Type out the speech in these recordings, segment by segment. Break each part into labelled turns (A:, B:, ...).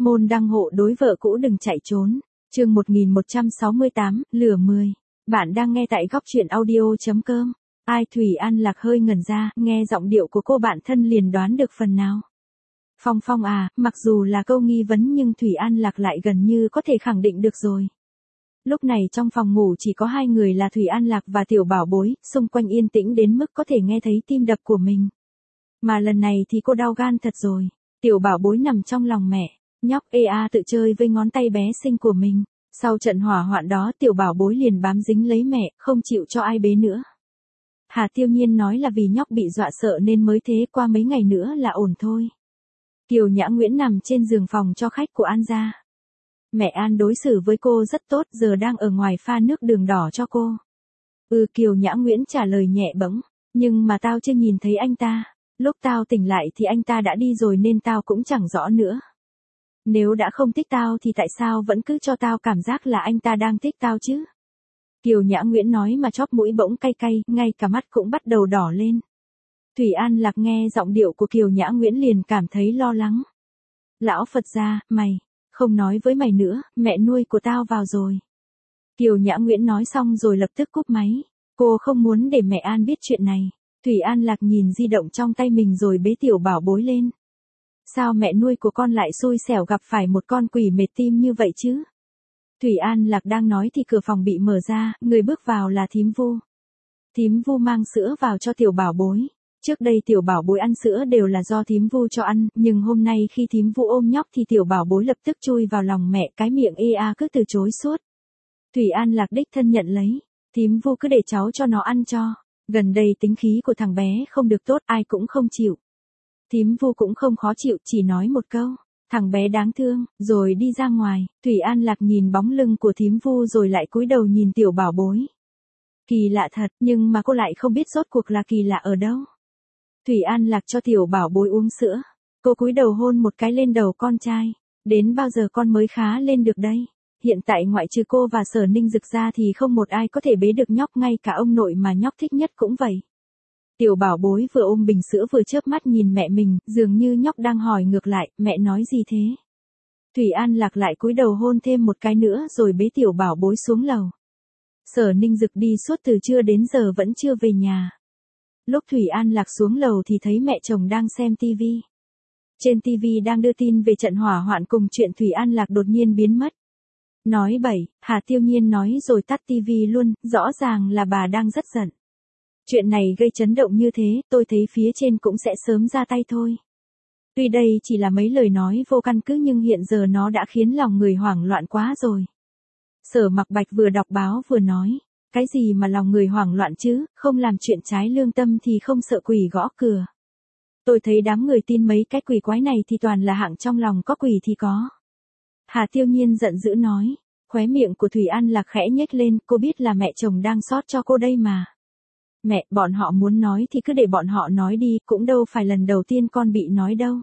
A: Môn đăng hộ đối vợ cũ đừng chạy trốn. Chương 1168, lửa 10. Bạn đang nghe tại góc truyện audio.com. Ai Thủy An Lạc hơi ngẩn ra, nghe giọng điệu của cô bạn thân liền đoán được phần nào. Phong Phong à, mặc dù là câu nghi vấn nhưng Thủy An Lạc lại gần như có thể khẳng định được rồi. Lúc này trong phòng ngủ chỉ có hai người là Thủy An Lạc và Tiểu Bảo Bối, xung quanh yên tĩnh đến mức có thể nghe thấy tim đập của mình. Mà lần này thì cô đau gan thật rồi. Tiểu Bảo Bối nằm trong lòng mẹ, nhóc ea tự chơi với ngón tay bé xinh của mình. Sau trận hỏa hoạn đó Tiểu Bảo Bối liền bám dính lấy mẹ, không chịu cho ai bế nữa. Hà Tiêu Nhiên nói là vì nhóc bị dọa sợ nên mới thế, qua mấy ngày nữa là ổn thôi. Kiều Nhã Nguyễn nằm trên giường phòng cho khách của An gia. Mẹ An đối xử với cô rất tốt, giờ đang ở ngoài pha nước đường đỏ cho cô. Kiều Nhã Nguyễn trả lời nhẹ bẫng, nhưng mà tao chưa nhìn thấy anh ta. Lúc tao tỉnh lại thì anh ta đã đi rồi nên tao cũng chẳng rõ nữa. Nếu đã không thích tao thì tại sao vẫn cứ cho tao cảm giác là anh ta đang thích tao chứ? Kiều Nhã Nguyễn nói mà chóp mũi bỗng cay cay, ngay cả mắt cũng bắt đầu đỏ lên. Thủy An Lạc nghe giọng điệu của Kiều Nhã Nguyễn liền cảm thấy lo lắng. Lão Phật gia, mày, không nói với mày nữa, mẹ nuôi của tao vào rồi. Kiều Nhã Nguyễn nói xong rồi lập tức cúp máy. Cô không muốn để mẹ An biết chuyện này. Thủy An Lạc nhìn di động trong tay mình rồi bế Tiểu Bảo Bối lên. Sao mẹ nuôi của con lại xui xẻo gặp phải một con quỷ mệt tim như vậy chứ? Thủy An Lạc đang nói thì cửa phòng bị mở ra, người bước vào là Thím Vu. Thím Vu mang sữa vào cho Tiểu Bảo Bối. Trước đây Tiểu Bảo Bối ăn sữa đều là do Thím Vu cho ăn, nhưng hôm nay khi Thím Vu ôm nhóc thì Tiểu Bảo Bối lập tức chui vào lòng mẹ, cái miệng ea cứ từ chối suốt. Thủy An Lạc đích thân nhận lấy. Thím Vu cứ để cháu cho nó ăn cho. Gần đây tính khí của thằng bé không được tốt, ai cũng không chịu. Thím Vu cũng không khó chịu, chỉ nói một câu, thằng bé đáng thương, rồi đi ra ngoài. Thủy An Lạc nhìn bóng lưng của Thím Vu rồi lại cúi đầu nhìn Tiểu Bảo Bối. Kỳ lạ thật, nhưng mà cô lại không biết rốt cuộc là kỳ lạ ở đâu. Thủy An Lạc cho Tiểu Bảo Bối uống sữa. Cô cúi đầu hôn một cái lên đầu con trai. Đến bao giờ con mới khá lên được đây? Hiện tại ngoại trừ cô và Sở Ninh Dực ra thì không một ai có thể bế được nhóc, ngay cả ông nội mà nhóc thích nhất cũng vậy. Tiểu Bảo Bối vừa ôm bình sữa vừa chớp mắt nhìn mẹ mình, dường như nhóc đang hỏi ngược lại, mẹ nói gì thế? Thủy An Lạc lại cúi đầu hôn thêm một cái nữa rồi bế Tiểu Bảo Bối xuống lầu. Sở Ninh Dực đi suốt từ trưa đến giờ vẫn chưa về nhà. Lúc Thủy An Lạc xuống lầu thì thấy mẹ chồng đang xem tivi. Trên tivi đang đưa tin về trận hỏa hoạn cùng chuyện Thủy An Lạc đột nhiên biến mất. Nói bậy, Hà Tiêu Nhiên nói rồi tắt tivi luôn, rõ ràng là bà đang rất giận. Chuyện này gây chấn động như thế, tôi thấy phía trên cũng sẽ sớm ra tay thôi. Tuy đây chỉ là mấy lời nói vô căn cứ nhưng hiện giờ nó đã khiến lòng người hoảng loạn quá rồi. Sở Mặc Bạch vừa đọc báo vừa nói, cái gì mà lòng người hoảng loạn chứ, không làm chuyện trái lương tâm thì không sợ quỷ gõ cửa. Tôi thấy đám người tin mấy cái quỷ quái này thì toàn là hạng trong lòng có quỷ thì có. Hà Tiêu Nhiên giận dữ nói, khóe miệng của Thủy An Lạc khẽ nhếch lên, cô biết là mẹ chồng đang xót cho cô đây mà. Mẹ, bọn họ muốn nói thì cứ để bọn họ nói đi, cũng đâu phải lần đầu tiên con bị nói đâu.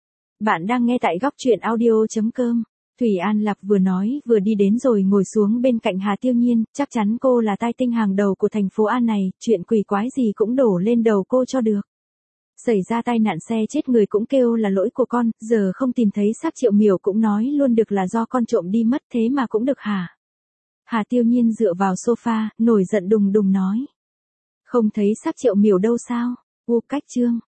A: Bạn đang nghe tại góc truyện audio.com. Thủy An Lạc vừa nói vừa đi đến rồi ngồi xuống bên cạnh Hà Tiêu Nhiên, chắc chắn cô là tai tinh hàng đầu của thành phố A này, chuyện quỷ quái gì cũng đổ lên đầu cô cho được. Xảy ra tai nạn xe chết người cũng kêu là lỗi của con, giờ không tìm thấy xác Triệu Miểu cũng nói luôn được là do con trộm đi mất, thế mà cũng được hả? Hà Tiêu Nhiên dựa vào sofa, nổi giận đùng đùng nói. Không thấy xác Triệu Miểu đâu sao? Cách chương.